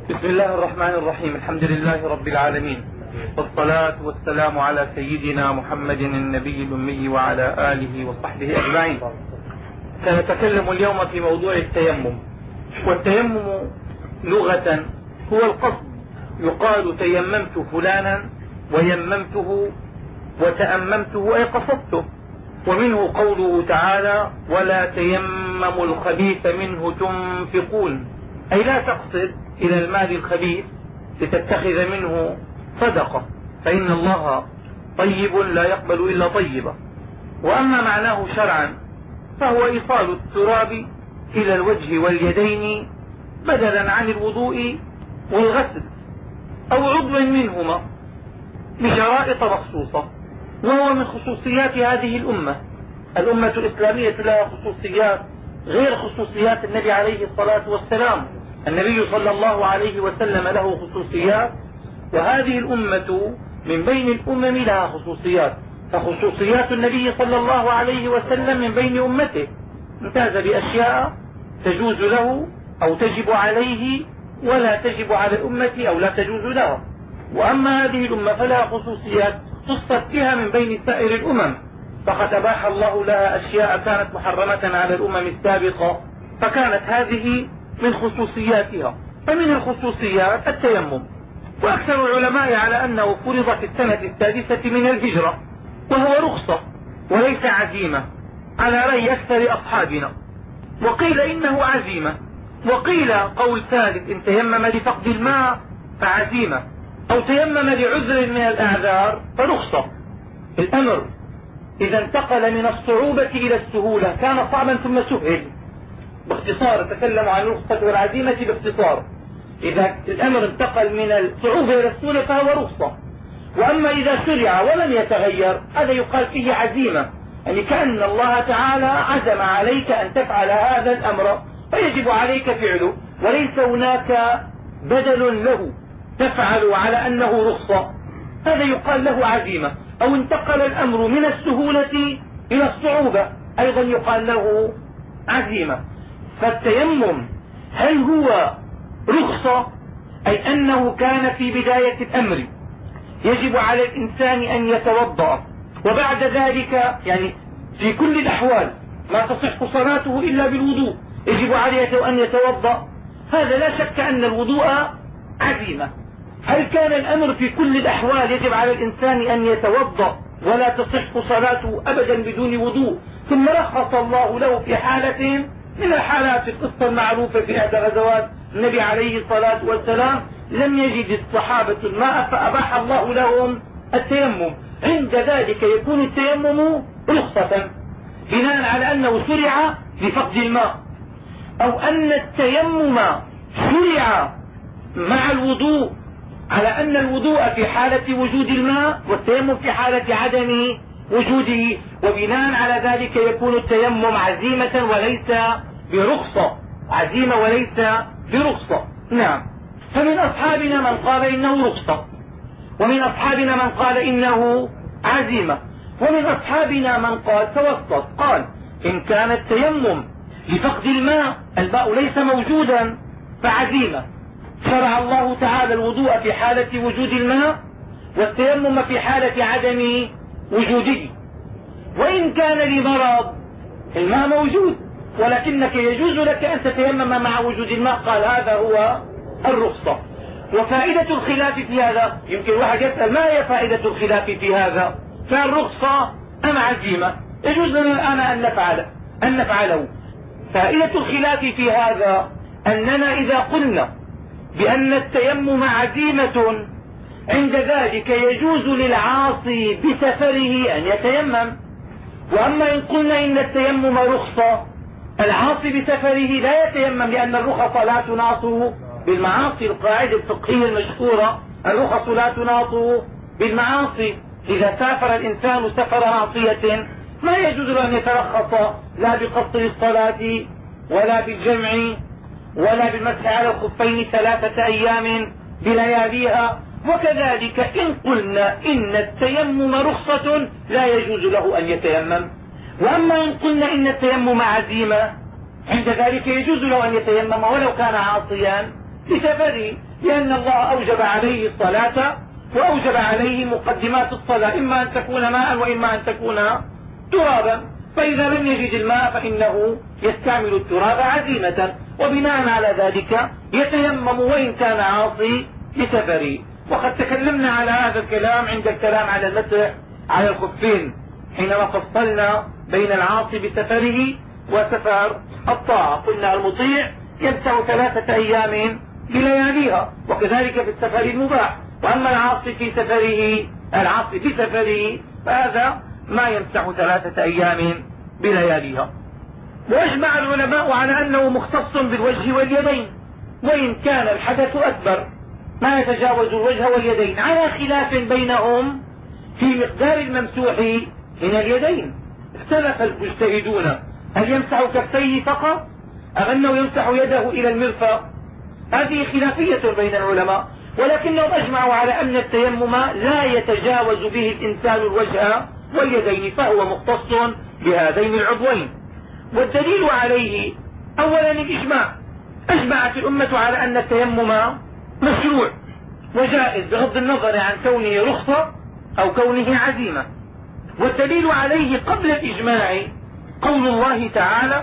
بسم الله الرحمن الرحيم. الحمد لله رب العالمين، والصلاة والسلام على سيدنا محمد النبي الأمي وعلى آله وصحبه أجمعين. سنتكلم اليوم في موضوع التيمم. والتيمم لغة هو القصد، يقال تيممت فلانا ويممته وتأممته أي قصدته. ومنه قوله تعالى: ولا تيمموا الخبيث منه تنفقون، أي لا تقصد إلى المال الخبيث لتتخذ منه صدقة، فإن الله طيب لا يقبل إلا طيبا. وأما معناه شرعا فهو إيصال التراب إلى الوجه واليدين بدلا عن الوضوء والغسل أو عضو منهما بشرائط مخصوصة، وهو من خصوصيات هذه الأمة الإسلامية لها خصوصيات غير خصوصيات النبي عليه الصلاة والسلام. النبي صلى الله عليه وسلم له خصوصيات، وهذه الأمة من بين الأمم لها خصوصيات، فخصوصيات النبي صلى الله عليه وسلم من بين أمته امتاز بأشياء تجوز له أو تجب عليه ولا تجب على الأمة أو لا تجوز لها. وأما هذه الأمة فلها خصوصيات خصت بها من بين سائر الأمم، فقد أباح الله لها أشياء كانت محرمة على الأمم السابقة، فكانت هذه من خصوصياتها. فمن الخصوصيات التيمم، وأكثر العلماء على أنه فرض في السنة السادسة من الهجرة، وهو رخصة وليس عزيمة على رأي أكثر أصحابنا. وقيل إنه عزيمة، وقيل قول ثالث: إن تيمم لفقد الماء فعزيمة، أو تيمم لعذر من الأعذار فرخصة. الأمر إذا انتقل من الصعوبة إلى السهولة كان صعبا ثم سهل. باختصار تكلم عن الرخصة والعزيمة باختصار. إذا الأمر انتقل من الصعوبة إلى السهولة فهو رخصة. وأما إذا شرع ولم يتغير هذا يقال فيه عزيمة، يعني كأن الله تعالى عزم عليك أن تفعل هذا الأمر فيجب عليك فعله، وليس هناك بدل له تفعل على أنه رخصة، هذا يقال له عزيمة. أو انتقل الأمر من السهولة إلى الصعوبة أيضا يقال له عزيمة. فالتيمم هل هو رخصة، أي أنه كان في بداية الأمر يجب على الإنسان أن يتوضأ، وبعد ذلك يعني في كل الأحوال ما تصح صلاته إلا بالوضوء يجب عليه أن يتوضأ، هذا لا شك أن الوضوء عزيمة. هل كان الأمر في كل الأحوال يجب على الإنسان أن يتوضأ ولا تصح صلاته أبدا بدون وضوء، ثم رخص الله له في حالة من الحالات؟ القصة المعروفة في إحدى غزوات النبي عليه الصلاة والسلام لم يجد الصحابة الماء فأباح الله لهم التيمم، عند ذلك يكون التيمم رخصة بناء على أنه شرع لفقد الماء، أو أن التيمم شرع مع الوضوء على أن الوضوء في حالة وجود الماء والتيمم في حالة عدم وجوده، وبناء على ذلك يكون التيمم عزيمة وليس برخصة، عزيمة وليس برخصة. نعم. فمن أصحابنا من قال إنه رخصة، ومن أصحابنا من قال إنه عزيمة، ومن أصحابنا من قال توسط، قال إن كان التيمم لفقد الماء ليس موجودا فعزيمة. شرع الله تعالى الوضوء في حالة وجود الماء والتيمم في حالة عدم وجوده. وإن كان لمرض الماء موجود ولكنك يجوز لك أن تتيمم مع وجود الماء، قال هذا هو الرخصة. وفائدة الخلاف في هذا، يمكن واحد يسأل ما هي فائدة الخلاف في هذا؟ كان رخصة أم عزيمة؟ يجوز لنا الآن أن نفعله. فائدة الخلاف في هذا أننا إذا قلنا بأن التيمم عزيمة عند ذلك يجوز للعاصي بسفره أن يتيمم، وأما إن قلنا إن التيمم رخصة العاصي بسفره لا يتيمم، لأن الرخص لا تناط بالمعاصي. القاعدة الفقهية المشهورة الرخص لا تناط بالمعاصي. إذا سافر الإنسان سفر معصية ما يجوز له أن يترخص لا بقصر الصلاة ولا بالجمع ولا بالمسح على الخفين 3 أيام بلياليها. وكذلك إن قلنا إن التيمم رخصة لا يجوز له أن يتيمم. وأما إن قلنا إن التيمم عزيمة عند ذلك يجوز له أن يتيمم ولو كان عاصيا بسفره، لأن الله أوجب عليه الصلاة وأوجب عليه مقدمات الصلاة، إما أن تكون ماء وإما أن تكون ترابا. فإذا لم يجد الماء فإنه يستعمل التراب عزيمة، وبناء على ذلك يتيمم وإن كان عاصي بسفره. وقد تكلمنا على هذا الكلام عند الكلام على المسح على الخفين، حينما فصلنا بين العاصي بسفره وسفر الطاعة. قلنا المطيع يمسح 3 أيام بلياليها، وكذلك في السفر المباح. وأما العاصي بسفره فهذا ما يمسح 3 أيام بلياليها. واجمع العلماء على أنه مختص بالوجه واليدين، وإن كان الحدث أكبر ما يتجاوز الوجه واليدين، على خلاف بينهم في مقدار الممسوح من اليدين. اختلف المجتهدون هل يمسح كفيه فقط أم أنه يمسح يده إلى المرفق. هذه خلافية بين العلماء، ولكنهم أجمعوا على أن التيمم لا يتجاوز به الإنسان الوجه واليدين، فهو مختص بهذين العضوين. والدليل عليه أولا الإجماع. أجمعت الأمة على أن التيمم مشروع وجائز بغض النظر عن كونه رخصة أو كونه عزيمة. والدليل عليه قبل الإجماع قول الله تعالى: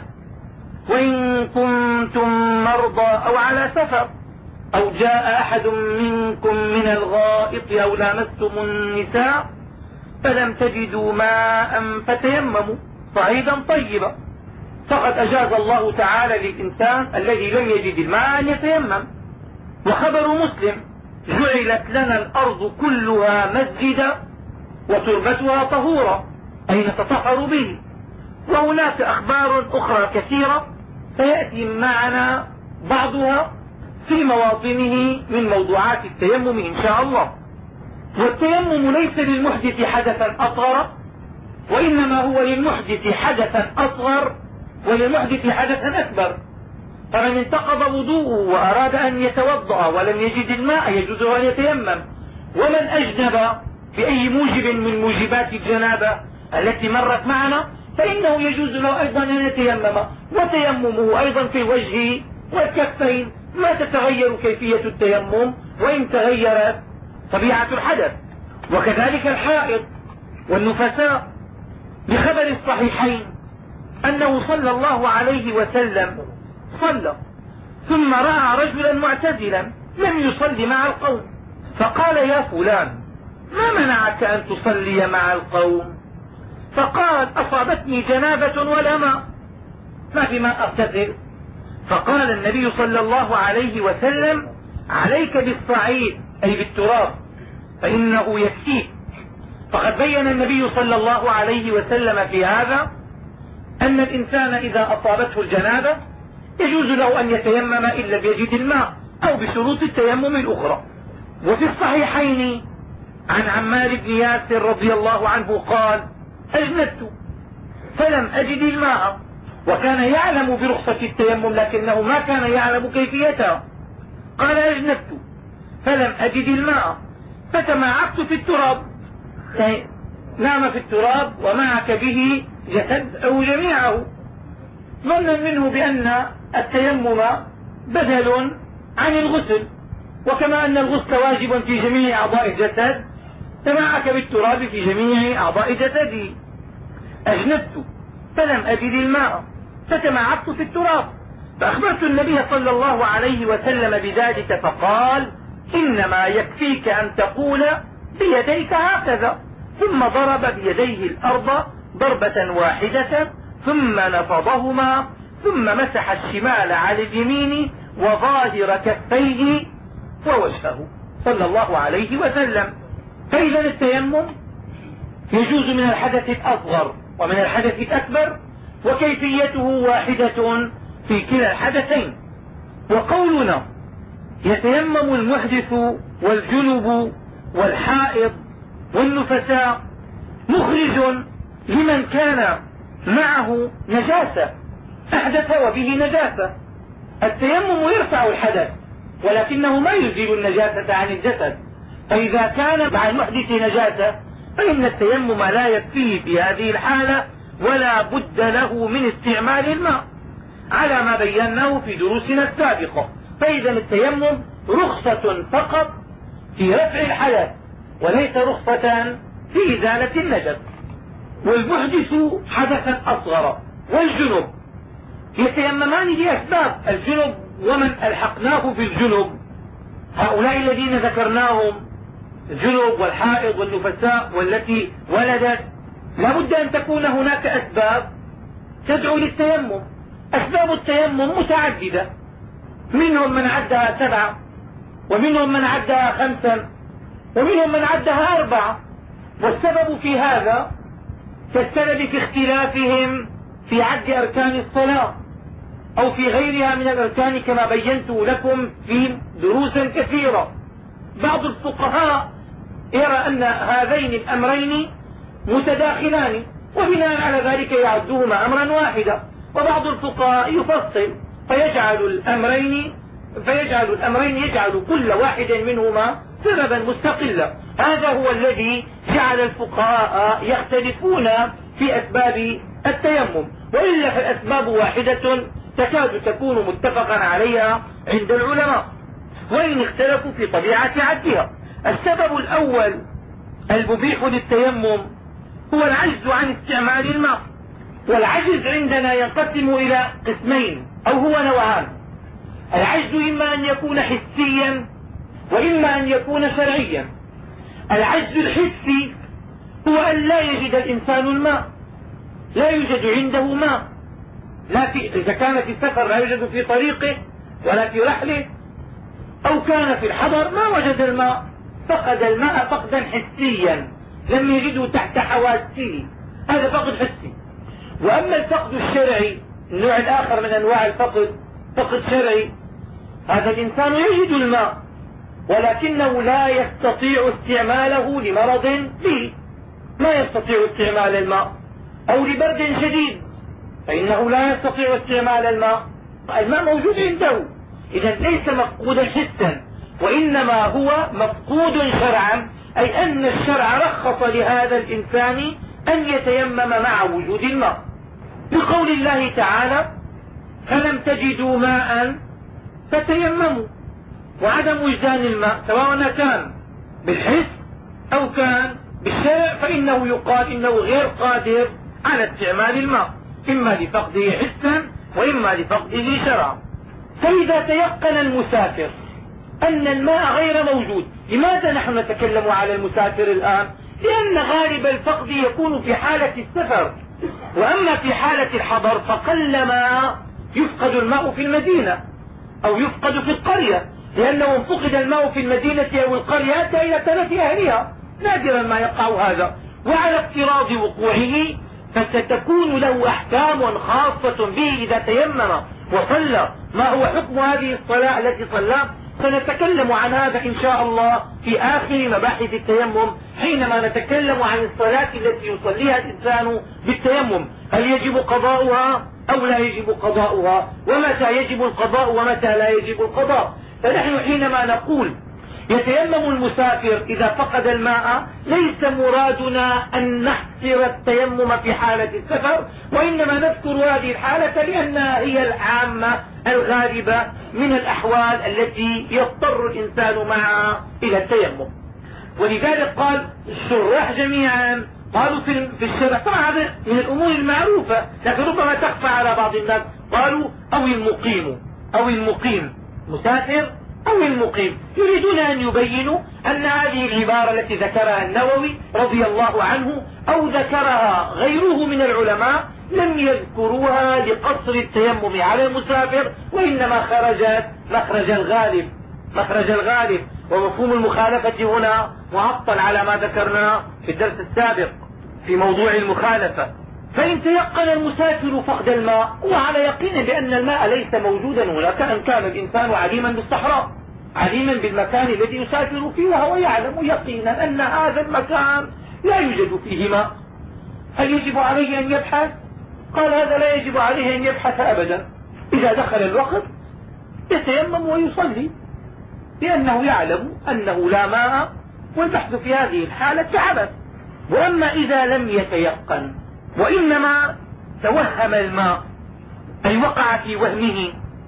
وإن كنتم مرضى أو على سفر أو جاء أحد منكم من الغائط أو لامستم النساء فلم تجدوا ماء فتيمموا صعيدا طيبا. فقد أجاز الله تعالى للإنسان الذي لم يجد الماء أن يتيمم. وخبر مسلم: جعلت لنا الأرض كلها مسجدا وتربتها طهورا، أي نتطهر به. وهناك أخبار أخرى كثيرة سيأتي معنا بعضها في مواطنه من موضوعات التيمم إن شاء الله. والتيمم ليس للمحدث حدثا أصغر، وإنما هو للمحدث حدثا أصغر وللمحدث حدثا أكبر. فمن انتقض وضوءه وأراد أن يتوضأ ولم يجد الماء يجوز أن يتيمم. ومن أجنب بأي موجب من موجبات الجنابة التي مرت معنا فإنه يجوز له أيضا أن يتيمم. وتيممه أيضا في الوجه والكفين ما تتغير كيفية التيمم وإن تغيرت طبيعة الحدث. وكذلك الحائض والنفساء، بخبر الصحيحين أنه صلى الله عليه وسلم صلى ثم رأى رجلا معتزلا لم يصلي مع القوم، فقال: يا فلان، ما منعك أن تصلي مع القوم؟ فقال: أصابتني جنابة ولا ماء، ما في ماء أغتسل. فقال النبي صلى الله عليه وسلم: عليك بالصعيد أي بالتراب فإنه يكفيك. فقد بين النبي صلى الله عليه وسلم في هذا أن الإنسان إذا أصابته الجنابة يجوز له أن يتيمم إن لم يجد الماء أو بشروط التيمم الأخرى. وفي الصحيحين عن عمار بن ياسر رضي الله عنه قال: أجنبت فلم أجد الماء. وكان يعلم برخصة التيمم لكنه ما كان يعلم كيفيتها. قال: أجنبت فلم أجد الماء فتمعكت في التراب، نام في التراب ومعك به جسد أو جميعه، ظنا منه بأن التيمم بدل عن الغسل، وكما أن الغسل واجب في جميع أعضاء الجسد تمعك بالتراب في جميع أعضاء جسده. أجنبت فلم أجد الماء فتمعكت في التراب، فأخبرت النبي صلى الله عليه وسلم بذلك فقال: إنما يكفيك أن تقول بيديك هكذا، ثم ضرب بيديه الأرض ضربة واحدة ثم نفضهما ثم مسح الشمال على اليمين وظاهر كفيه ووجهه صلى الله عليه وسلم. فإذا التيمم يجوز من الحدث الأصغر ومن الحدث الأكبر، وكيفيته واحدة في كلا الحدثين. وقولنا يتيمم المحدث والجنب والحائض والنفساء مخرج لمن كان معه نجاسة أحدث وبه نجاسة. التيمم يرفع الحدث ولكنه ما يزيل النجاسة عن الجسد، فإذا كان مع المحدث نجاسة فإن التيمم لا يكفيه في هذه الحالة ولا بد له من استعمال الماء على ما بيناه في دروسنا السابقة. فإذا التيمم رخصة فقط في رفع الحدث وليس رخصة في إزالة النجس. والمحدث حدثا أصغر والجنب يتيممان لأسباب. الجنب ومن ألحقناه في الجنب هؤلاء الذين ذكرناهم، الجنب والحائض والنفساء والتي ولدت، لا بد أن تكون هناك أسباب تدعو للتيمم. أسباب التيمم متعددة، منهم من عدها 7 ومنهم من عدها 5 ومنهم من عدها 4. والسبب في هذا كالسبب في اختلافهم في عد أركان الصلاة أو في غيرها من الأركان كما بينت لكم في دروس كثيرة. بعض الفقهاء يرى أن هذين الأمرين متداخلان وبناء على ذلك يعدهما أمرا واحدا، وبعض الفقهاء يفصل فيجعل الأمرين يجعل كل واحد منهما سببا مستقلا. هذا هو الذي جعل الفقهاء يختلفون في أسباب التيمم، وإلا فالأسباب واحدة تكاد تكون متفقا عليها عند العلماء وإن اختلفوا في طبيعة عدها. السبب الأول المبيح للتيمم هو العجز عن استعمال الماء. والعجز عندنا ينقسم إلى قسمين أو هو نوعان. العجز إما أن يكون حسيا وإما أن يكون شرعيا. العجز الحسي هو أن لا يجد الإنسان الماء، لا يوجد عنده ماء، إذا كان في السفر لا يوجد في طريقه ولا في رحله، أو كان في الحضر ما وجد الماء، فقد الماء فقدا حسيا لم يجده تحت حواسه، هذا فقد حسي. وأما الفقد الشرعي النوع الآخر من أنواع الفقد، فقد شرعي، هذا الإنسان يجد الماء ولكنه لا يستطيع استعماله لمرض فيه، ما يستطيع استعمال الماء، أو لبرد شديد فإنه لا يستطيع استعمال الماء. الماء موجود عنده، إذا ليس مفقودا حسا وإنما هو مفقود شرعا، أي أن الشرع رخص لهذا الإنسان أن يتيمم مع وجود الماء، بقول الله تعالى فلم تجدوا ماء فتيمموا. وعدم وجدان الماء سواء كان بالحس أو كان بالشرع فإنه يقال إنه غير قادر على استعمال الماء، إما لفقده حسا وإما لفقده شرعا. فإذا تيقن المسافر أن الماء غير موجود، لماذا نحن نتكلم على المسافر الآن؟ لأن غالب الفقد يكون في حالة السفر، وأما في حالة الحضر فقلما يفقد الماء في المدينة أو يفقد في القرية، لأنه ان فقد الماء في المدينة أو القرية أتى إلى تلف أهلها، نادرا ما يقع هذا. وعلى افتراض وقوعه فستكون له أحكام خاصة به إذا تيمم وصلى. ما هو حكم هذه الصلاة التي صلى؟ سنتكلم عن هذا إن شاء الله في آخر مباحث التيمم حينما نتكلم عن الصلاة التي يصليها الإنسان بالتيمم، هل يجب قضاؤها أو لا يجب قضاؤها، ومتى يجب القضاء ومتى لا يجب القضاء. فنحن حينما نقول يتيمم المسافر إذا فقد الماء ليس مرادنا أن نحصر التيمم في حالة السفر، وإنما نذكر هذه الحالة لأنها هي العامة الغالبة من الأحوال التي يضطر الإنسان معها إلى التيمم. ولذلك قال الشراح جميعا قالوا في الشرع، طبعا هذا من الأمور المعروفة لكن ربما تخفى على بعض الناس، قالوا أو المقيم مسافر أو المقيم، يريدون أن يبينوا أن هذه العبارة التي ذكرها النووي رضي الله عنه أو ذكرها غيره من العلماء لم يذكروها لقصر التيمم على المسافر، وإنما خرجت مخرج الغالب. ومفهوم المخالفة هنا معطل على ما ذكرنا في الدرس السابق في موضوع المخالفة. فإن تيقن المسافر فقد الماء هو على يقين بأن الماء ليس موجودا هناك، أن كان الإنسان عليما بالصحراء، عليما بالمكان الذي يسافر فيه، وهو يعلم يقينا أن هذا المكان لا يوجد فيه ماء، هل يجب عليه أن يبحث؟ قال هذا لا يجب عليه أن يبحث أبدا، إذا دخل الوقت يتيمم ويصلي لأنه يعلم أنه لا ماء، والبحث في هذه الحالة عبث. وأما إذا لم يتيقن وإنما توهم الماء، أي وقع في وهمه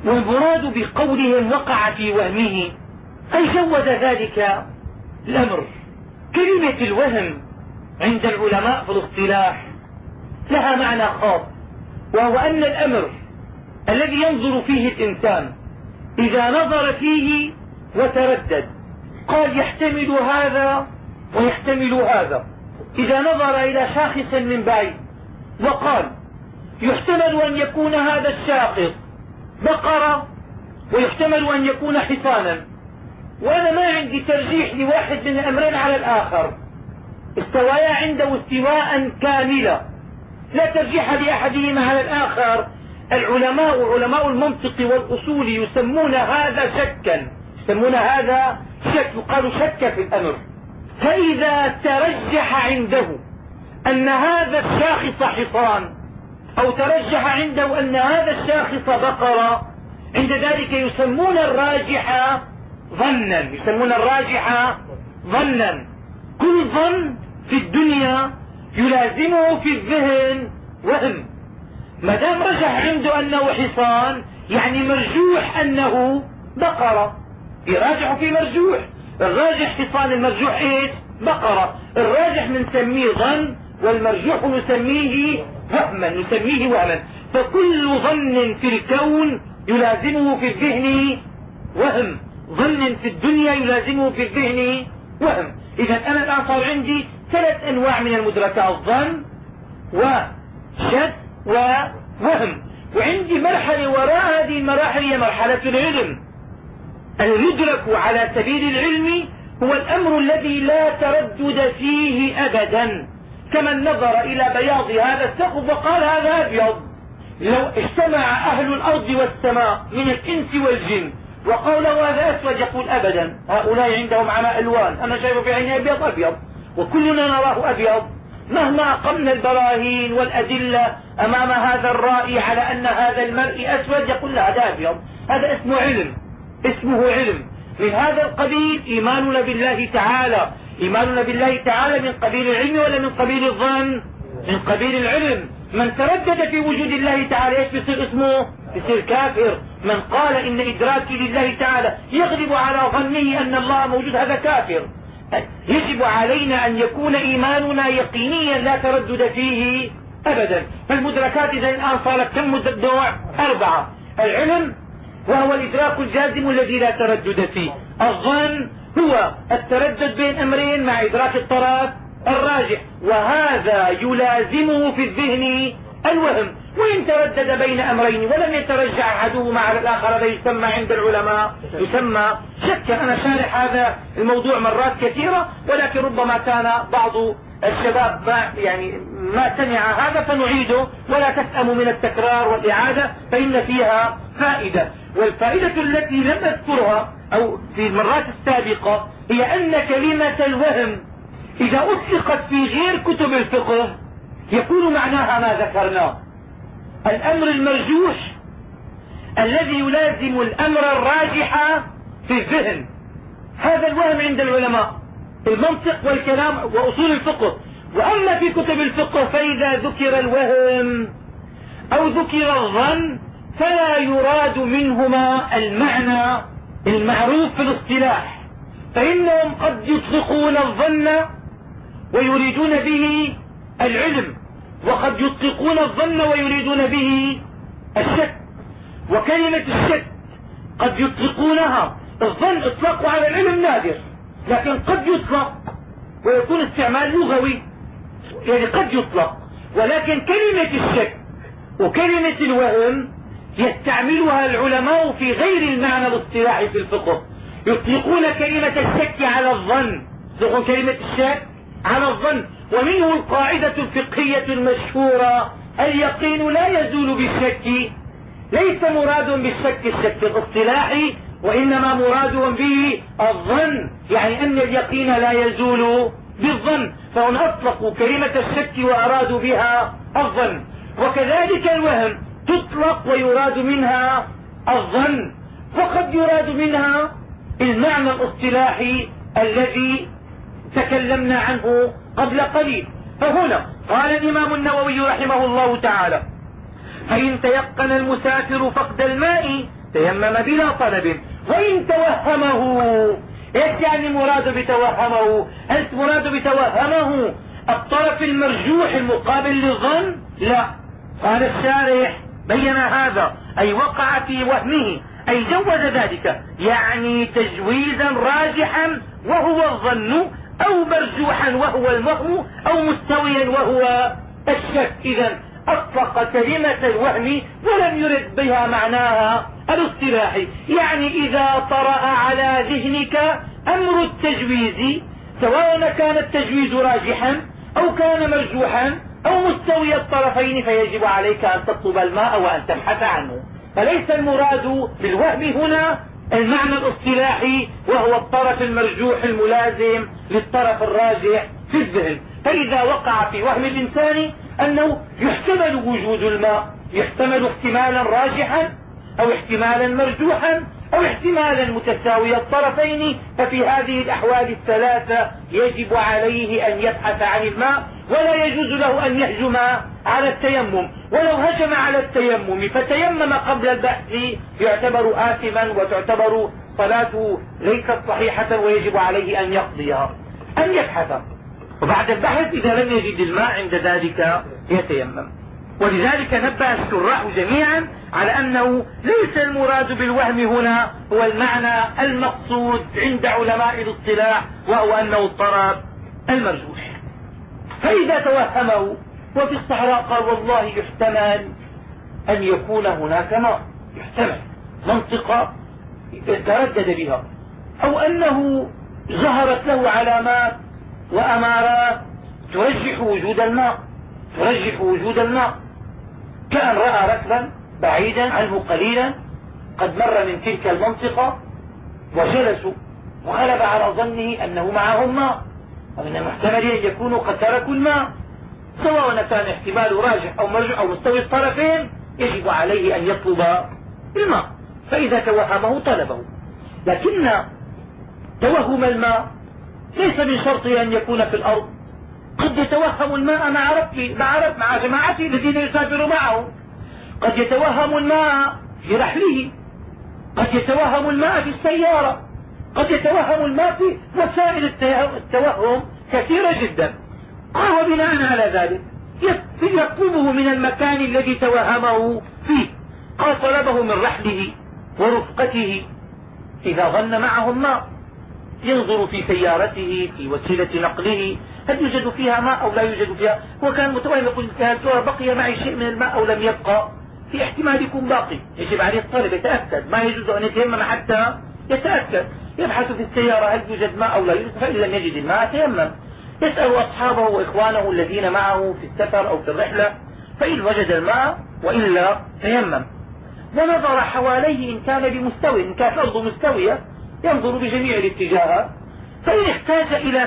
والمراد بقولهم وقع في وهمه أي جود ذلك الأمر. كلمة الوهم عند العلماء في الاصطلاح لها معنى خاص، وهو أن الأمر الذي ينظر فيه الإنسان إذا نظر فيه وتردد قال يحتمل هذا ويحتمل هذا. إذا نظر إلى شاخص من بعيد وقال يحتمل أن يكون هذا الشاخص بقرة ويحتمل أن يكون حصانا، وأنا ما عندي ترجيح لواحد من الأمرين على الآخر، استوايا عنده استواء كاملا لا ترجيح لأحدهما على الآخر، علماء المنطق والأصول يسمون هذا شكا، يسمون هذا شك، يقال شك في الأمر. فإذا ترجح عنده أن هذا الشاخص حصان أو ترجح عنده أن هذا الشاخص بقرة، عند ذلك يسمون الراجح ظنا، يسمون الراجح ظنا. كل ظن في الدنيا يلازمه في الذهن وهم. ما دام رجح عنده أنه حصان يعني مرجوح أنه بقرة، يراجح في مرجوح، الراجح حصان المرجوح ايش؟ بقرة. الراجح نسميه ظن والمرجوح نسميه وهما. فكل ظن في الكون يلازمه في الذهن وهم، ظن في الدنيا يلازمه في الذهن وهم. إذا أنا الآن صار عندي 3 أنواع من المدركات: ظن وشك ووهم. وعندي مرحلة وراء هذه المراحل هي مرحلة العلم. المدرك على سبيل العلم هو الأمر الذي لا تردد فيه أبدا، كمن نظر إلى بياض هذا السقف وقال هذا أبيض. لو اجتمع أهل الأرض والسماء من الإنس والجن وقالوا هذا أسود يقول أبدا هؤلاء عندهم عمى ألوان، أنا شايفه في عيني أبيض وكلنا نراه أبيض. مهما أقمنا البراهين والأدلة أمام هذا الرائي على أن هذا المرء أسود يقول لا هذا أبيض. هذا اسمه علم. من هذا القبيل إيماننا بالله تعالى. إيماننا بالله تعالى من قبيل العلم ولا من قبيل الظن؟ من قبيل العلم. من تردد في وجود الله تعالى ايش بيصير اسمه؟ بيصير كافر. من قال إن إدراكي لله تعالى يغلب على ظنه أن الله موجود هذا كافر. يجب علينا أن يكون إيماننا يقينيا لا تردد فيه أبدا. فالمدركات إذا الآن صارت كم نوع؟ 4. العلم وهو الإدراك الجازم الذي لا تردد فيه. الظن هو التردد بين أمرين مع إدراك الطرف الراجح، وهذا يلازمه في الذهن الوهم. وإن تردد بين أمرين ولم يترجع أحدهما على الآخر هذا يسمى عند العلماء يسمى شكا. أنا شارح هذا الموضوع مرات كثيرة، ولكن ربما كان بعض الشباب ما سمع هذا فنعيده، ولا تسأموا من التكرار والإعادة فإن فيها فائدة. والفائدة التي لم أذكرها أو في المرات السابقة هي أن كلمة الوهم إذا أطلقت في غير كتب الفقه يكون معناها ما ذكرناه: الأمر المرجوح الذي يلازم الأمر الراجح في الذهن. هذا الوهم عند العلماء المنطق والكلام وأصول الفقه. وأما في كتب الفقه فإذا ذكر الوهم أو ذكر الظن فلا يراد منهما المعنى المعروف في الاصطلاح، فإنهم قد يطلقون الظن ويريدون به العلم، وقد يطلقون الظن ويريدون به الشك. وكلمة الشك قد يطلقونها، الظن اطلاقه على العلم نادر، لكن قد يطلق ويكون استعمال لغوي، يعني قد يطلق. ولكن كلمة الشك وكلمة الوهم يستعملها العلماء في غير المعنى الاصطلاحي في الفقه. يطلقون كلمة الشك على الظن، يطلقون كلمة الشك على الظن. ومنه القاعدة الفقهية المشهورة: اليقين لا يزول بالشك. ليس مراد بالشك الشك الاصطلاحي، وإنما مراد به الظن، يعني أن اليقين لا يزول بالظن. فهم أطلقوا كلمة الشك وأرادوا بها الظن. وكذلك الوهم تطلق ويراد منها الظن، وقد يراد منها المعنى الاصطلاحي الذي تكلمنا عنه قبل قليل. فهنا قال الإمام النووي رحمه الله تعالى: فإن تيقن المسافر فقد الماء تيمم بلا طلب. وإن توهمه، ايش يعني مراد بتوهمه؟ هل مراد بتوهمه الطرف المرجوح المقابل للظن؟ لا، قال الشارح بين هذا، أي وقع في وهمه، أي جوز ذلك، يعني تجويزا راجحا وهو الظن، أو مرجوحا وهو الوهم، أو مستويا وهو الشك. إذا أطلق كلمة الوهم ولم يرد بها معناها الاصطلاحي، يعني إذا طرأ على ذهنك أمر التجويز، سواء كان التجويز راجحا أو كان مرجوحا أو مستوي الطرفين، فيجب عليك أن تطلب الماء وأن تبحث عنه. فليس المراد بالوهم هنا المعنى الاصطلاحي وهو الطرف المرجوح الملازم للطرف الراجح في الذهن. فإذا وقع في وهم الإنسان أنه يحتمل وجود الماء، يحتمل احتمالا راجحا أو احتمالا مرجوحا أو احتمالا متساوي الطرفين، ففي هذه الأحوال الثلاثة يجب عليه أن يبحث عن الماء، ولا يجوز له أن يهجم على التيمم. ولو هجم على التيمم فتيمم قبل البحث يعتبر آثما وتعتبر صلاته ليست صحيحة، ويجب عليه أن يقضيها، أن يبحث، وبعد البحث إذا لم يجد الماء عند ذلك يتيمم. ولذلك نبه الشراح جميعا على أنه ليس المراد بالوهم هنا هو المعنى المقصود عند علماء الاصطلاح، وهو أنه الطرف المرجوح. فإذا توهمه وفي الصحراء قال والله يحتمل أن يكون هناك ماء، يحتمل منطقة تردد بها، أو أنه ظهرت له علامات وأمارات ترجح وجود الماء، ترجح وجود الماء، كأن رأى ركبا بعيدا عنه قليلا قد مر من تلك المنطقة وجلسوا، وغلب على ظنه أنه معهم ماء، ومن المحتمل أن يكونوا قد تركوا الماء، سواء كان احتمال راجح أو مرجح أو مستوي الطرفين، يجب عليه أن يطلب الماء. فإذا توهمه طلبه. لكن توهم الماء ليس من شرطه أن يكون في الأرض، قد يتوهم الماء مع جماعته الذين يسافر معه، قد يتوهم الماء في رحله، قد يتوهم الماء في السيارة، قد يتوهم الماء في وسائل التوهم كثيرة جدا. قال بناء على ذلك يطلبه من المكان الذي توهمه فيه. قال طلبه من رحله ورفقته إذا ظن معهم ماء، ينظر في سيارته في وسيلة نقله هل يوجد فيها ماء أو لا يوجد فيها. هو كان متوهم يقول بقي معي شيء من الماء أو لم يبقى، في احتمال يكون باقي، يجب عليه الطالب يتأكد، ما يجوز أن يتيمم حتى يتأكد. يبحث في السيارة هل يوجد ماء أو لا يوجد، فإن لم يجد الماء تيمم، يسأل أصحابه وإخوانه الذين معه في السفر أو في الرحلة، فإن وجد الماء وإلا تيمم. ونظر حواليه إن كان بمستوى، إن كانت الأرض مستوية ينظر بجميع الاتجاهات، فإن احتاج إلى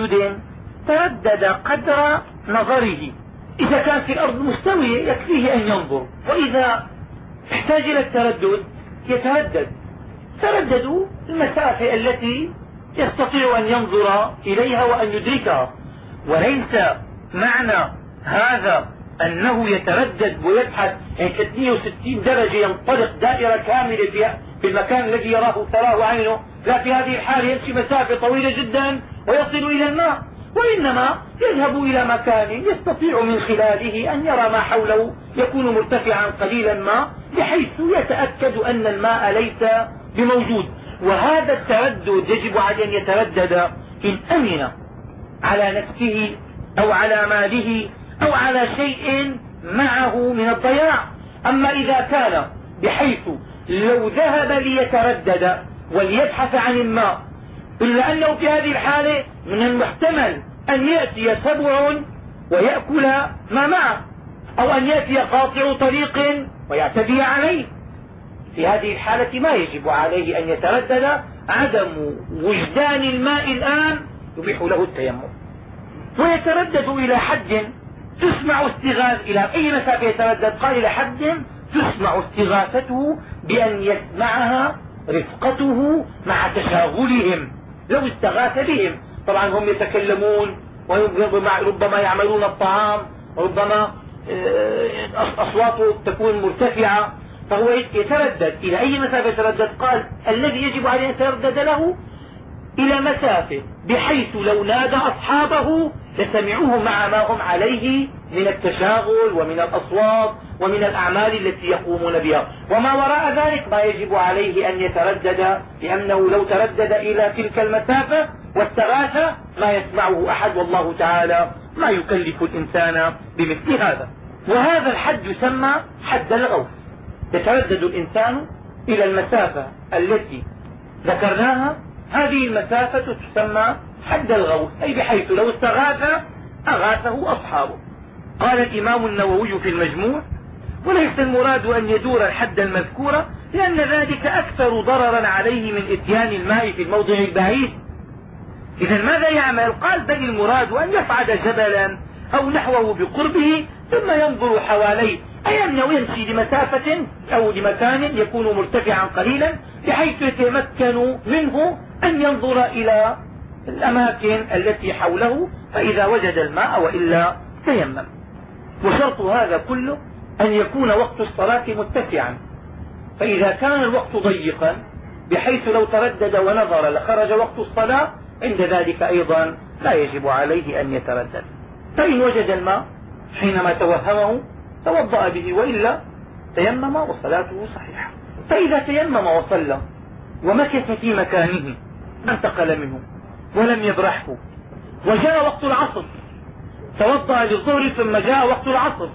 تردد قدر نظره. إذا كانت الأرض مستوية يكفيه أن ينظر، وإذا احتاج إلى التردد يتردد. ترددوا المسافة التي يستطيع أن ينظر إليها وأن يدركها. وليس معنى هذا أنه يتردد ويبحث 360 درجة ينطلق دائرة كاملة في المكان الذي تراه عينه، لا، في هذه الحالة يمشي مسافة طويلة جدا ويصل إلى الماء، وإنما يذهب إلى مكان يستطيع من خلاله أن يرى ما حوله، يكون مرتفعا قليلا ما، بحيث يتأكد أن الماء ليس بموجود. وهذا التردد يجب عليه أن يتردد إن أمن على نفسه أو على ماله أو على شيء معه من الضياع. أما إذا كان بحيث لو ذهب ليتردد وليبحث عن الماء، إلا أنه في هذه الحالة من المحتمل أن يأتي سبع ويأكل ما معه، أو أن يأتي قاطع طريق ويعتدي عليه، في هذه الحالة ما يجب عليه أن يتردد. عدم وجدان الماء الآن يبيح له التيمم، ويتردد إلى حد تسمع استغاثة. إلى أي مسافة يتردد؟ قال إلى حد تسمع استغاثته بأن يسمعها رفقته مع تشاغلهم. لو استغاث بهم، طبعا هم يتكلمون وربما يعملون الطعام، وربما أصواته تكون مرتفعة، فهو يتردد. إلى أي مسافة يتردد؟ قال الذي يجب عليه أن يتردد له إلى مسافة بحيث لو نادى أصحابه لسمعوه مع ما هم عليه من التشاغل ومن الأصوات ومن الأعمال التي يقومون بها. وما وراء ذلك ما يجب عليه أن يتردد، لأنه لو تردد إلى تلك المسافة واستغاث ما يسمعه أحد، والله تعالى ما يكلف الإنسان بمثل هذا. وهذا الحد يسمى حد الغوث. يتردد الإنسان إلى المسافة التي ذكرناها، هذه المسافة تسمى حد الغوث، أي بحيث لو استغاث أغاثه أصحابه. قال الإمام النووي في المجموع: وليس المراد أن يدور الحد المذكور، لأن ذلك أكثر ضررا عليه من إتيان الماء في الموضع البعيد. إذا ماذا يعمل؟ قال: بل المراد أن يصعد جبلا أو نحوه بقربه ثم ينظر حواليه، أي أنه يمشي لمسافة أو لمكان يكون مرتفعا قليلا بحيث يتمكن منه أن ينظر إلى الأماكن التي حوله، فإذا وجد الماء وإلا تيمم. وشرط هذا كله أن يكون وقت الصلاة متسعا، فإذا كان الوقت ضيقا بحيث لو تردد ونظر لخرج وقت الصلاة، عند ذلك أيضا لا يجب عليه أن يتردد. فإن وجد الماء حينما توهمه توضأ به، وإلا تيمم وصلاته صحيحة. فإذا تيمم وصلى ومكث في مكانه انتقل منه ولم يبرحه، وجاء وقت العصر توضأ للظهر ثم جاء وقت العصر،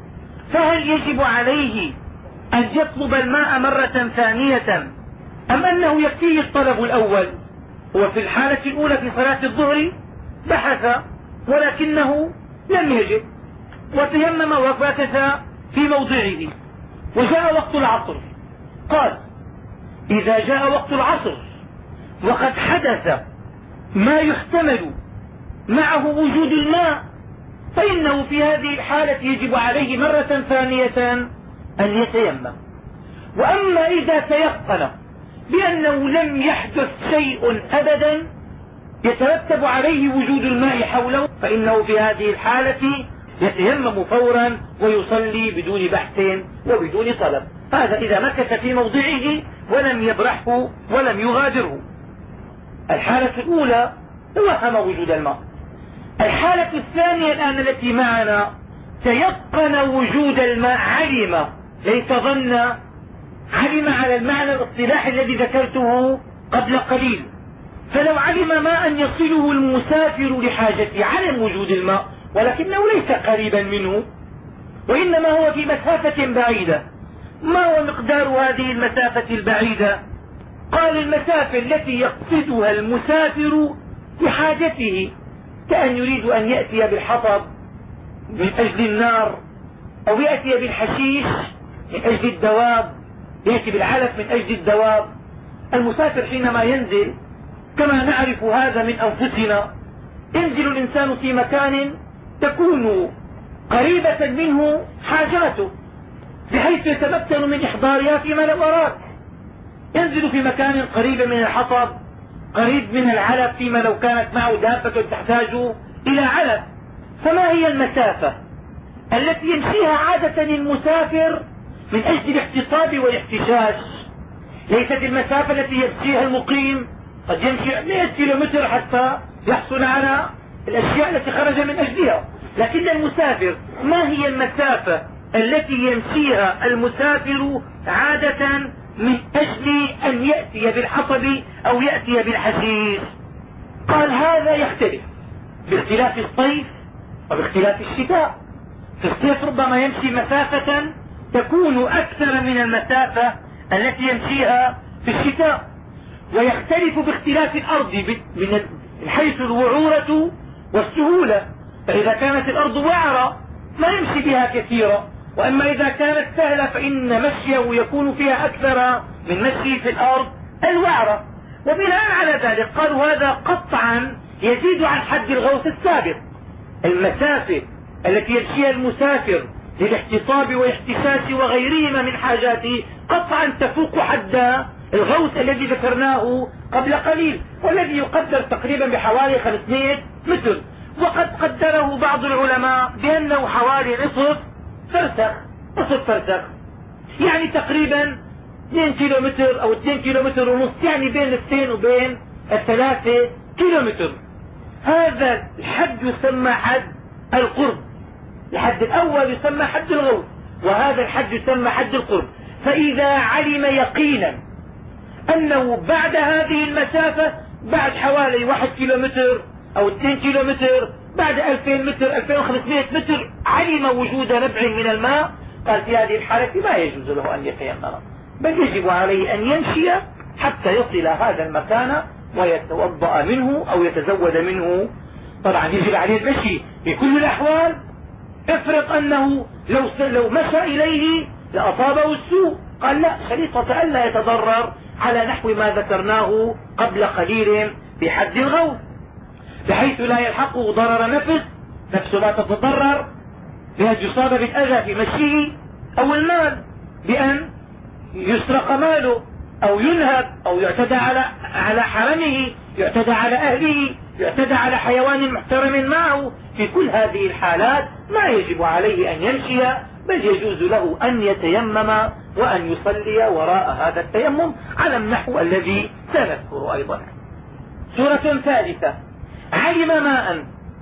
فهل يجب عليه أن يطلب الماء مرة ثانية أم أنه يكفيه الطلب الأول؟ هو في الحالة الأولى في صلاة الظهر بحث ولكنه لم يجد، وتيمم ومكث في موضعه، وجاء وقت العصر. قال: إذا جاء وقت العصر وقد حدث ما يحتمل معه وجود الماء، فإنه في هذه الحالة يجب عليه مرة ثانية أن يتيمم. وأما إذا تيقن بأنه لم يحدث شيء أبدا يترتب عليه وجود الماء حوله، فإنه في هذه الحالة يتيمم فورا ويصلي بدون بحث وبدون طلب. هذا إذا مكث في موضعه ولم يبرحه ولم يغادره. الحالة الأولى توهم وجود الماء. الحالة الثانية الآن التي معنا تيقن وجود الماء، علم، ليس ظن، علم على المعنى الاصطلاحي الذي ذكرته قبل قليل. فلو علم ماء يصله المسافر لحاجته، علم وجود الماء ولكنه ليس قريبا منه وإنما هو في مسافة بعيدة. ما هو مقدار هذه المسافة البعيدة؟ قال: المسافة التي يقصدها المسافر لحاجته، كأن يريد أن يأتي بالحطب من أجل النار، أو يأتي بالحشيش من أجل الدواب، يأتي بالعلف من أجل الدواب. المسافر حينما ينزل كما نعرف هذا من أنفسنا، ينزل الإنسان في مكان تكون قريبة منه حاجاته بحيث يتمكن من إحضارها فيما لو أراد. ينزل في مكان قريب من الحطب، قريب من العلف فيما لو كانت معه دابة تحتاج إلى علف. فما هي المسافة التي يمشيها عادة المسافر من أجل الاحتصاب والاحتشاش؟ ليست المسافة التي يمشيها المقيم، قد يمشي 100 كيلومتر حتى يحصل على الأشياء التي خرج من أجلها. لكن المسافر، ما هي المسافة التي يمشيها المسافر عادة من أجل أن يأتي بالحطب أو يأتي بالحشيش؟ قال: هذا يختلف باختلاف الصيف وباختلاف الشتاء. في الصيف ربما يمشي مسافة تكون أكثر من المسافة التي يمشيها في الشتاء، ويختلف باختلاف الأرض من حيث الوعورة والسهولة. فإذا كانت الأرض وعرة ما يمشي بها كثيرا، وأما إذا كانت سهلة فإن مشيه يكون فيها أكثر من مشي في الأرض الوعرة. وبناء على ذلك قالوا هذا قطعا يزيد عن حد الغوث السابق. المسافة التي يمشيها المسافر للاحتصاب والاحتشاش وغيرهما من حاجاته قطعا تفوق حد الغوث الذي ذكرناه قبل قليل، والذي يقدر تقريبا بحوالي 500 متر، وقد قدره بعض العلماء بأنه حوالي نصف فرسخ. يعني تقريبا 2 كيلومتر أو 2 كيلومتر ونص، يعني بين 2 وبين 3 كيلومتر. هذا الحد يسمى حد القرب. الحد الأول يسمى حد الغوث، وهذا الحد يسمى حد القرب. فإذا علم يقينا أنه بعد هذه المسافة، بعد حوالي 1 كيلومتر أو 2 كيلومتر، بعد 2000 متر 2500 متر، علم وجود نبع من الماء، قال في هذه الحالة ما يجوز له أن يتيمم، بل يجب عليه أن يمشي حتى يصل هذا المكان ويتوضأ منه أو يتزود منه. طبعا يجب عليه المشي في كل الأحوال. افرض أنه لو مشى إليه لأصابه السوء، قال لا، شريطة ألا يتضرر على نحو ما ذكرناه قبل قليل في حد الغوث، بحيث لا يلحقه ضرر نفسه ما تتضرر بأن يصاب بالأذى في مشيه، أو المال بأن يسرق ماله أو ينهب أو يعتدى على حرمه، يعتدى على أهله، يعتدى على حيوان محترم معه. في كل هذه الحالات ما يجب عليه أن يمشي، بل يجوز له أن يتيمم وأن يصلي وراء هذا التيمم على النحو الذي سنذكر أيضا. سورة ثالثة: علم ماء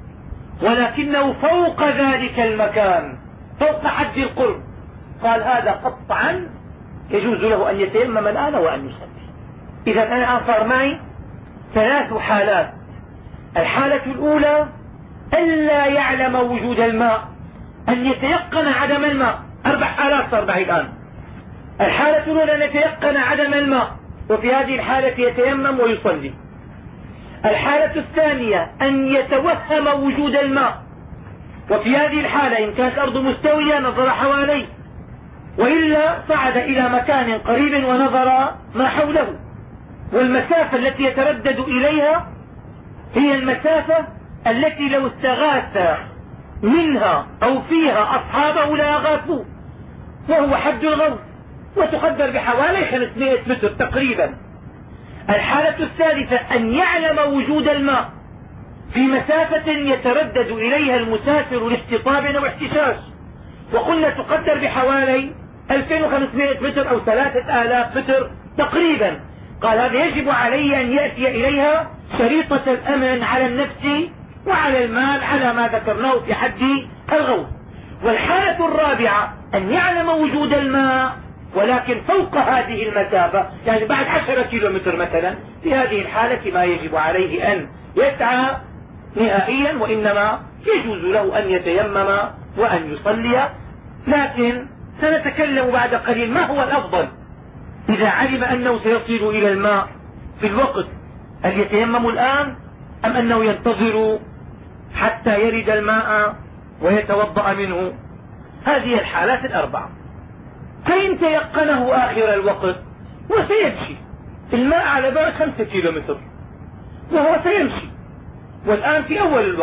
ولكنه فوق ذلك المكان، فوق حد القرب، قال هذا قطعا يجوز له أن يتيمم الآن وأن يصلي. إذا أنا صار معي 3 حالات. الحالة الأولى ألا يعلم وجود الماء، أن يتيقن عدم الماء. 4 حالات صار معي الآن. الحالة الأولى أن يتيقن عدم الماء، وفي هذه الحالة يتيمم ويصلي. الحالة الثانية أن يتوهم وجود الماء، وفي هذه الحالة إن كانت الأرض مستوية نظر حواليه، وإلا صعد إلى مكان قريب ونظر ما حوله. والمسافة التي يتردد إليها هي المسافة التي لو استغاث منها أو فيها أصحابه لاغاثوه، وهو حد الغوث، وتقدر بحوالي 500 متر تقريبا. الحالة الثالثة أن يعلم وجود الماء في مسافة يتردد إليها المسافر لاستطاب أو احتشاش، وقلنا تقدر بحوالي 2500 متر أو 3000 متر تقريبا. قال هذا يجب عليه أن يأتي إليها شريطة الأمن على النفس وعلى المال على ما ذكرناه في حد الغوث. والحالة الرابعة أن يعلم وجود الماء ولكن فوق هذه المسافة، يعني بعد 10 كيلومتر مثلا. في هذه الحالة ما يجب عليه أن يسعى نهائيا، وإنما يجوز له أن يتيمم وأن يصلي. لكن سنتكلم بعد قليل ما هو الأفضل إذا علم أنه سيصل إلى الماء في الوقت، هل يتيمم الآن أم أنه ينتظر حتى يرد الماء ويتوضأ منه؟ هذه الحالات ال4. فإن تيقنه آخر الوقت وسيمشي، الماء على بعد 5 كيلومتر وهو سيمشي، والآن في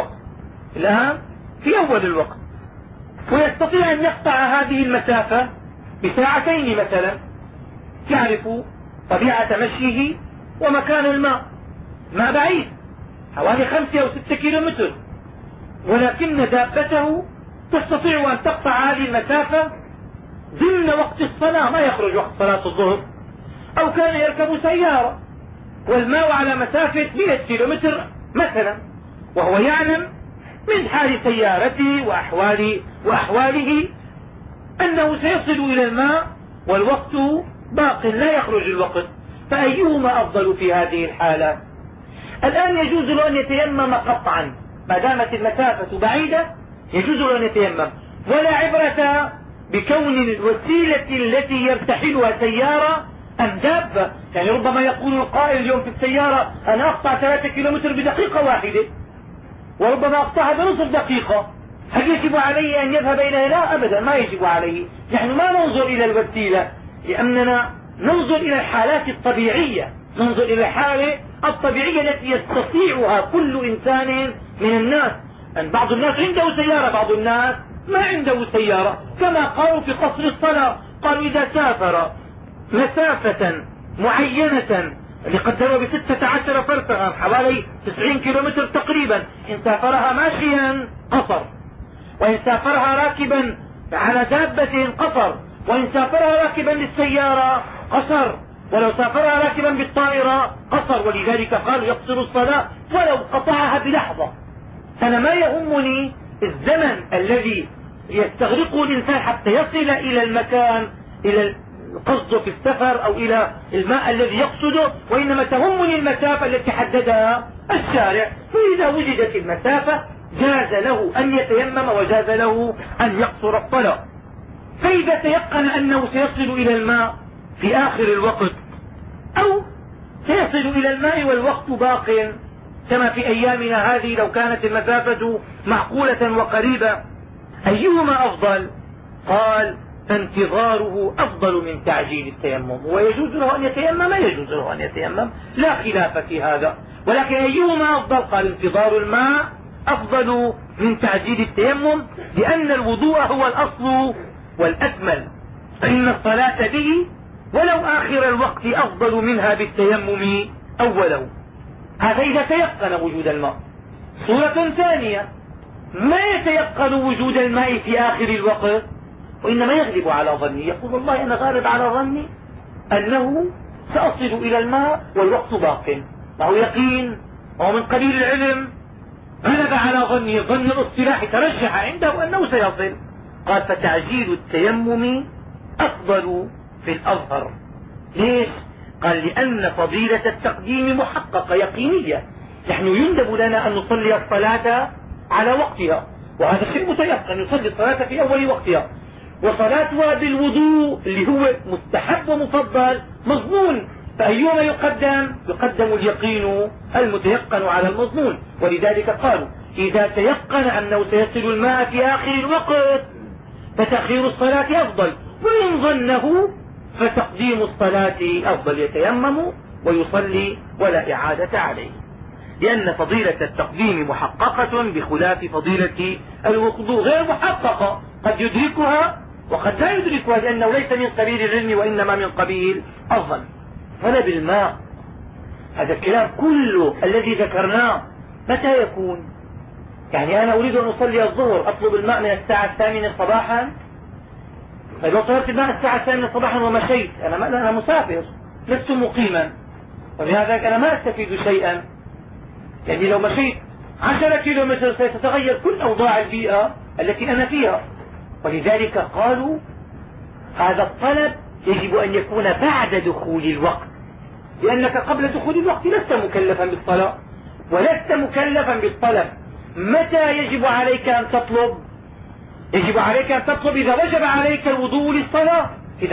أول الوقت، ويستطيع أن يقطع هذه المسافة بساعتين مثلا، يعرف طبيعة مشيه ومكان الماء. ما بعيد، حوالي 5 أو 6 كيلومتر، ولكن دابته تستطيع أن تقطع هذه المسافة ضمن وقت الصلاة، ما يخرج وقت صلاة الظهر. أو كان يركب سيارة والماء على مسافة 100 كيلومتر مثلا، وهو يعلم من حال سيارته وأحواله أنه سيصل إلى الماء والوقت باق لا يخرج الوقت، فأيهما أفضل في هذه الحالة؟ الآن يجوز له أن يتيمم قطعا ما دامت المسافة بعيدة، يجوز له أن يتيمم، ولا عبرة بكون الوسيلة التي يرتحلها سيارة أم دابة. يعني ربما يقول القائل اليوم في السيارة أنا أقطع 3 كيلومتر بدقيقة واحدة، وربما أقطعها بنصف دقيقة، هل يجب عليه أن يذهب إليها؟ لا أبدا، ما يجب عليه. نحن ما ننظر إلى الوسيلة، لأننا ننظر إلى الحالات الطبيعية، ننظر إلى الحالة الطبيعية التي يستطيعها كل إنسان من الناس. أن بعض الناس عنده سيارة، بعض الناس ما عنده سيارة، كما قالوا في قصر الصلاة، قالوا إذا سافر مسافة معينة اللي قدروا ب16 فرسخا حوالي 90 كيلومتر تقريبا، إن سافرها ماشيا قصر، وإن سافرها راكبا على دابة قصر، وإن سافرها راكبا للسيارة قصر، ولو سافرها راكبا بالطائرة قصر. ولذلك قالوا يقصر الصلاة ولو قطعها بلحظة. أنا ما يهمني الزمن الذي يستغرقه الإنسان حتى يصل إلى المكان، إلى قصده في السفر أو إلى الماء الذي يقصده، وإنما تهمني المسافة التي حددها الشارع. فإذا وجدت المسافة جاز له أن يتيمم وجاز له أن يقصر الصلاة. فإذا تيقن أنه سيصل إلى الماء في آخر الوقت أو سيصل إلى الماء والوقت باق كما في أيامنا هذه لو كانت المسافة معقولة وقريبة، أيهما أفضل؟ قال انتظاره أفضل من تعجيل التيمم. ويجوز له أن يتيمم، يجوز له أن يتيمم، لا خلاف في هذا. ولكن أيهما أفضل؟ قال انتظار الماء أفضل من تعجيل التيمم، لأن الوضوء هو الأصل والأكمل، فإن الصلاة به ولو آخر الوقت أفضل منها بالتيمم أوله. هذا إذا تيقن وجود الماء. صورة ثانية، ما يتيقن وجود الماء في آخر الوقت وإنما يغلب على ظني، يقول والله أنا غالب على ظني أنه سأصل إلى الماء والوقت باق، وهو يقين وهو من قليل العلم، غلب على ظني، ظن الاصطلاح ترجح عنده أنه سيصل. قال فتعجيل التيمم أفضل في الأظهر. ليش؟ قال لأن فضيلة التقديم محققة يقينية. نحن يندب لنا أن نصلي الصلاة على وقتها، وهذا شيء متيقن، نصلي الصلاة في أول وقتها، وصلاتها بالوضوء اللي هو مستحب ومفضل مظنون، فأيهما يقدم؟ يقدم اليقين المتيقن على المظنون. ولذلك قالوا إذا تيقن أنه سيصل الماء في آخر الوقت فتأخير الصلاة أفضل، وإن ظنه فتقديم الصلاة أفضل، يتيمم ويصلي ولا إعادة عليه، لأن فضيلة التقديم محققة بخلاف فضيلة الوضوء غير محققة، قد يدركها وقد لا يدركها، لأنه ليس من قبيل العلم وإنما من قبيل الظن. ولا بالماء، هذا الكلام كله الذي ذكرناه متى يكون؟ يعني أنا أريد أن أصلي الظهر، أطلب الماء من الساعة 8 صباحا، فلو طلبت الماء الساعة 8 صباحا ومشيت، أنا مسافر لست مقيما، وبهذا أنا ما أستفيد شيئا. يعني لو مشيت 10 كيلومتر ستتغير كل أوضاع البيئة التي أنا فيها. ولذلك قالوا هذا الطلب يجب أن يكون بعد دخول الوقت، لأنك قبل دخول الوقت لست مكلفا بالصلاة ولست مكلفا بالطلب. متى يجب عليك أن تطلب؟ يجب عليك أن تطلب إذا وجب عليك الوضوء للصلاة،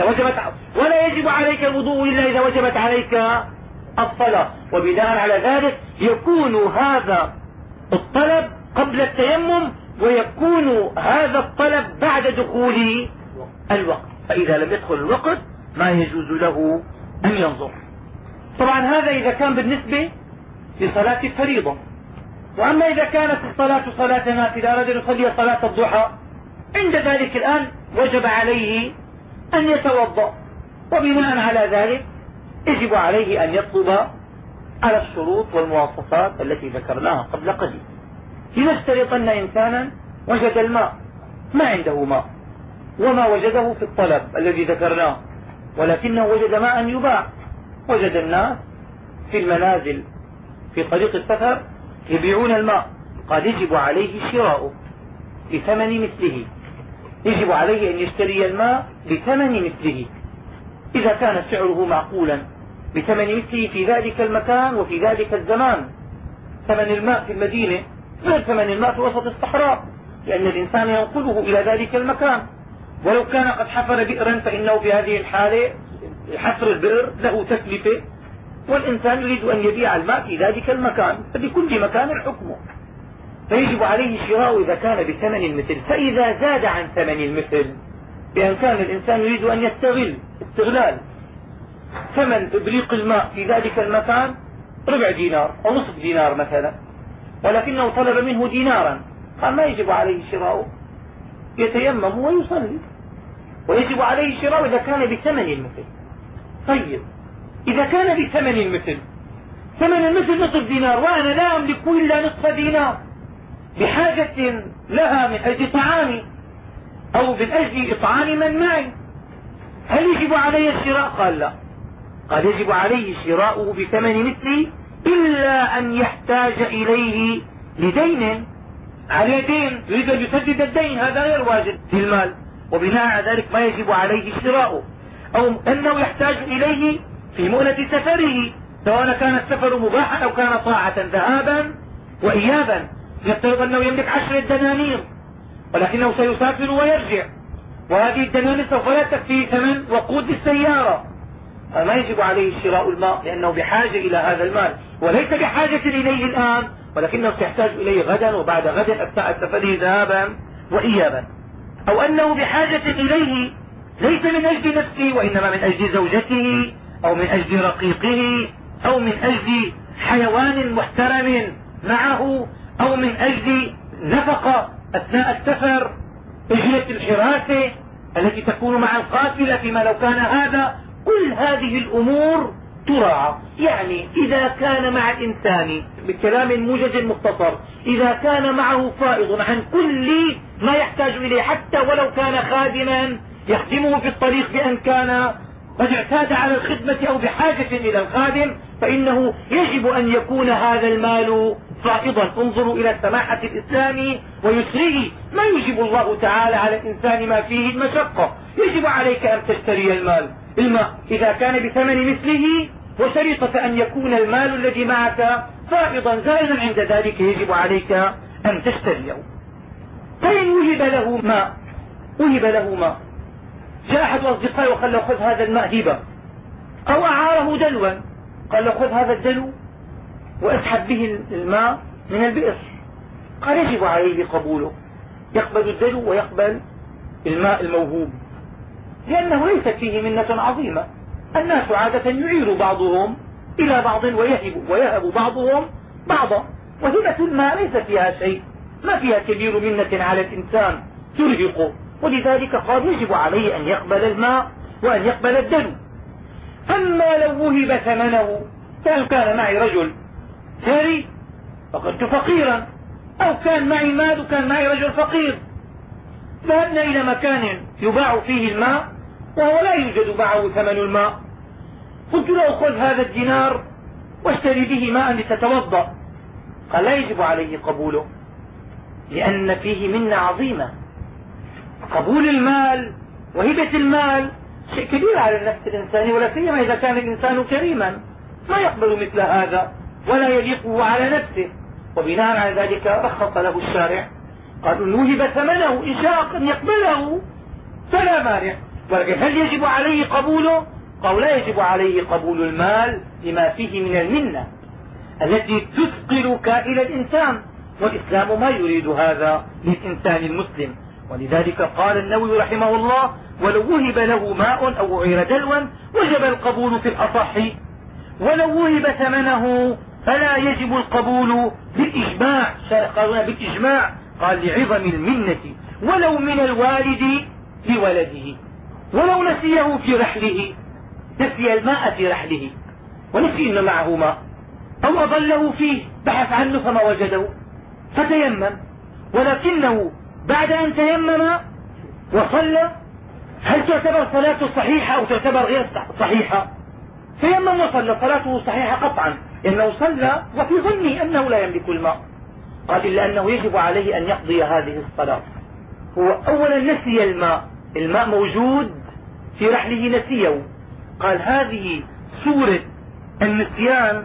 ولا يجب عليك الوضوء إلا إذا وجبت عليك الصلاة. وبناء على ذلك يكون هذا الطلب قبل التيمم، ويكون هذا الطلب بعد دخول الوقت. فإذا لم يدخل الوقت ما يجوز له أن ينظر. طبعا هذا إذا كان بالنسبة لصلاة الفريضة. وأما إذا كانت الصلاة صلاة نافلة، أراد أن يصلي صلاة الضحى، عند ذلك الآن وجب عليه أن يتوضأ، وبناء على ذلك يجب عليه أن يطلب على الشروط والمواصفات التي ذكرناها قبل قليل. لنفترض أن إنسانا وجد الماء، ما عنده ماء، وما وجده في الطلب الذي ذكرناه، ولكنه وجد ماء يباع. وجد الناس في المنازل في طريق السفر يبيعون الماء، قال يجب عليه شراؤه بثمن مثله، يجب عليه أن يشتري الماء بثمن مثله إذا كان سعره معقولا بثمن مثله في ذلك المكان وفي ذلك الزمان. ثمن الماء في المدينة غير ثمن الماء في وسط الصحراء، لأن الإنسان ينقله إلى ذلك المكان. ولو كان قد حفر بئرا فإنه في هذه الحالة حفر البئر له تكلفة، والإنسان يريد أن يبيع الماء في ذلك المكان، فبكل مكان حكمه. فيجب عليه شراء إذا كان بثمن المثل. فإذا زاد عن ثمن المثل، بأن كان الإنسان يريد أن يستغل استغلال ثمن إبريق الماء في ذلك المكان ربع دينار أو نصف دينار مثلا، ولكنه طلب منه دينارا، قال ما يجب عليه شراؤه، يتيمم ويصلي. ويجب عليه شراء إذا كان بثمن المثل. طيب إذا كان بثمن المثل، ثمن المثل نصف دينار، وأنا لا أملك إلا نصف دينار، بحاجة لها من أجل طعامي أو من أجل إطعام من معي، هل يجب علي الشراء؟ قال لا. قال يجب عليه شراؤه بثمن مثله إلا أن يحتاج إليه لدين، على دين يريد أن يسدد الدين، هذا غير واجب في المال، وبناء على ذلك ما يجب عليه شراؤه. أو أنه يحتاج إليه في مؤنة سفره، سواء كان السفر مباحا أو كان طاعة ذهابا وإيابا. يفترض أنه يملك 10 دنانير ولكنه سيسافر ويرجع، وهذه الدنانير سوف لا تكفي ثمن وقود السيارة، فما يجب عليه شراء الماء لأنه بحاجة إلى هذا المال، وليس بحاجة إليه الآن، ولكنه سيحتاج إليه غدا وبعد غد أثناء سفره ذهابا وإيابا. أو أنه بحاجة إليه ليس من أجل نفسه وإنما من أجل زوجته أو من أجل رقيقه أو من أجل حيوان محترم معه أو من أجل نفقة أثناء السفر، أجرة الحراسة التي تكون مع القافلة فيما لو كان هذا. كل هذه الأمور تراعى. يعني إذا كان مع الإنسان بكلام موجز مختصر، إذا كان معه فائض عن كل ما يحتاج إليه حتى ولو كان خادما يخدمه في الطريق بأن كان قد اعتاد على الخدمة أو بحاجة إلى الخادم، فإنه يجب أن يكون هذا المال فائضا. انظروا إلى سماحة الإسلام ويسره، ما يجب الله تعالى على الإنسان ما فيه المشقة. يجب عليك أن تشتري الماء إذا كان بثمن مثله، وشريطة أن يكون المال الذي معك فائضا زائدا، عند ذلك يجب عليك أن تشتريه. فإن وهب له ماء، جاء أحد أصدقائي وقال له خذ هذا الماء هبة، أو أعاره دلوا، قال له خذ هذا الدلو واسحب به الماء من البئر، قال يجب عليه قبوله، يقبل الدلو ويقبل الماء الموهوب، لأنه ليست فيه منة عظيمة. الناس عادة يعير بعضهم إلى بعض ويهب بعضهم بعضا، وهبة الماء ليس فيها شيء، ما فيها كبير منة على الإنسان ترهقه، ولذلك قال يجب عليه أن يقبل الماء وأن يقبل الدلو. أما لو وهب ثمنه، كان معي رجل ثري فكنت فقيرا، أو كان معي مال وكان معي رجل فقير، ذهبنا إلى مكان يباع فيه الماء وهو لا يوجد معه ثمن الماء، قلت له خذ هذا الدينار واشتري به ماء لتتوضا، قال لا يجب عليه قبوله، لأن فيه منة عظيمة. قبول المال وهبة المال شيء كبير على النفس الإنساني، ولا سيما إذا كان الإنسان كريما ما يقبل مثل هذا ولا يليقه على نفسه، وبناء على ذلك رخص له الشارع، قالوا إن وهب ثمنه إن شاء أن يقبله فلا مانع، ولكن هل يجب عليه قبوله؟ قالوا لا يجب عليه قبول المال لما فيه من المنة التي تثقل كائن الإنسان، والإسلام ما يريد هذا للإنسان المسلم. ولذلك قال النووي رحمه الله ولو وهب له ماء أو أعير دلوا وجب القبول في الأصح، ولو وهب ثمنه فلا يجب القبول بالإجماع. قالوا بالإجماع، قال لعظم المنة، ولو من الوالد لولده، ولو نسيه في رحله، نسي الماء في رحله ونسي إن معه ماء، أو أضله فيه بحث عنه فما وجده فتيمم، ولكنه بعد أن تيمم وصلى، هل تعتبر صلاته صحيحة أو تعتبر غير صحيحة؟ تيمم وصلى، صلاته صحيحة قطعا، لأنه صلى وفي ظنه أنه لا يملك الماء. قال إلا أنه يجب عليه أن يقضي هذه الصلاة. هو أولا نسي الماء موجود في رحله نسيه، قال هذه صورة النسيان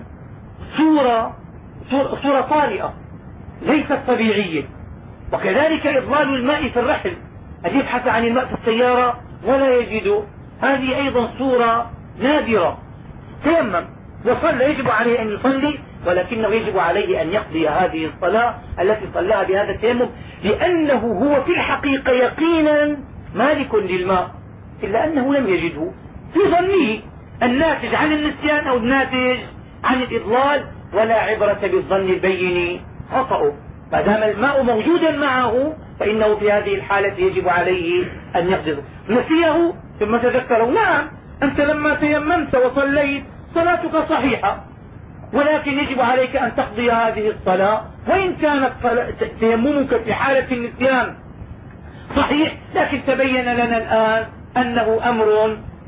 صورة طارئة ليست طبيعية. وكذلك إضلال الماء في الرحل، أن يبحث عن الماء في السيارة ولا يجده، هذه أيضا صورة نادرة. تيمم وصلى، يجب عليه أن يصلي، ولكنه يجب عليه أن يقضي هذه الصلاة التي صلاها بهذا التيمم، لأنه هو في الحقيقة يقينا مالك للماء، إلا أنه لم يجده في ظنه، الناتج عن النسيان أو الناتج عن الإضلال، ولا عبرة بالظن البين خطأه. ما دام الماء موجودا معه فإنه في هذه الحالة يجب عليه أن يقضيه. نسيه ثم تذكره، نعم أنت لما تيممت وصليت صلاتك صحيحة، ولكن يجب عليك أن تقضي هذه الصلاة، وإن كانت تيممك في حالة النسيان صحيح، لكن تبين لنا الآن أنه أمر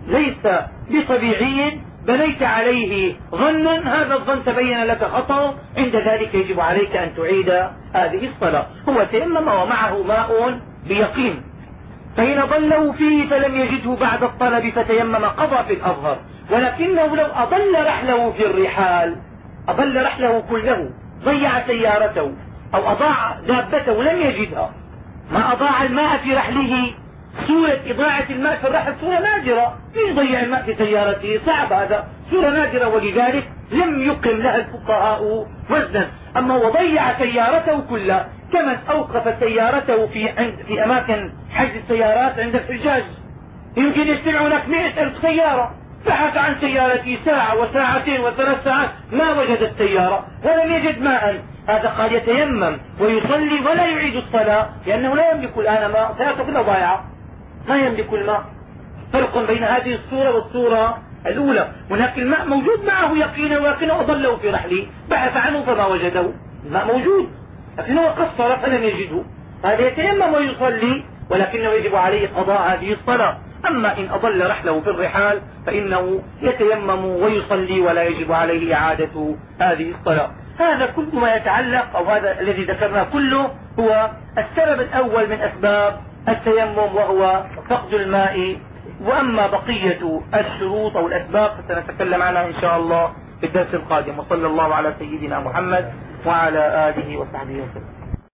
ليس بطبيعي بنيت عليه ظنا، هذا الظن تبين لك خطأ، عند ذلك يجب عليك أن تعيد هذه الصلاة. هو تيمم ومعه ماء بيقين، فإن ضله فيه فلم يجده بعد الطلب فتيمم قضى في الأظهر. ولكنه لو أضل رحله في الرحال، أضل رحله كله، ضيع سيارته أو أضاع دابته لم يجدها، ما أضاع الماء في رحله، صورة إضاعة الماء في الرحل صورة نادرة، يضيع الماء في سيارته صعب، هذا صورة نادرة، ولذلك لم يقم لها الفقهاء وزنا. أما هو ضيع سيارته كلها، كمن أوقف سيارته في أماكن حجز السيارات عند الحجاج، يمكن يجتمع هناك 100,000 سيارة، بحث عن سيارته ساعة وساعتين وثلاث ساعات ما وجد السيارة ولم يجد ماء، هذا قال يتيمم ويصلي ولا يعيد الصلاة، لأنه لا يملك الآن ماء، سيارته كلها ضائعة ما يملك الماء. فرق بين هذه الصورة والصورة الأولى، هناك الماء موجود معه يقينا ولكنه أضله في رحله، بحث عنه فما وجده، الماء موجود لكنه قصر فلم يجده، هذا يتيمم ويصلي ولكنه يجب عليه قضاء هذه الصلاة. أما إن أضل رحله في الرحال فإنه يتيمم ويصلي ولا يجب عليه إعادة هذه الصلاة. هذا كل ما يتعلق، أو هذا الذي ذكرناه كله هو السبب الأول من أسباب التيمم وهو فقد الماء. وأما بقية الشروط أو الأسباب فسنتكلم عنها إن شاء الله في الدرس القادم. وصلى الله على سيدنا محمد وعلى آله وصحبه وسلم.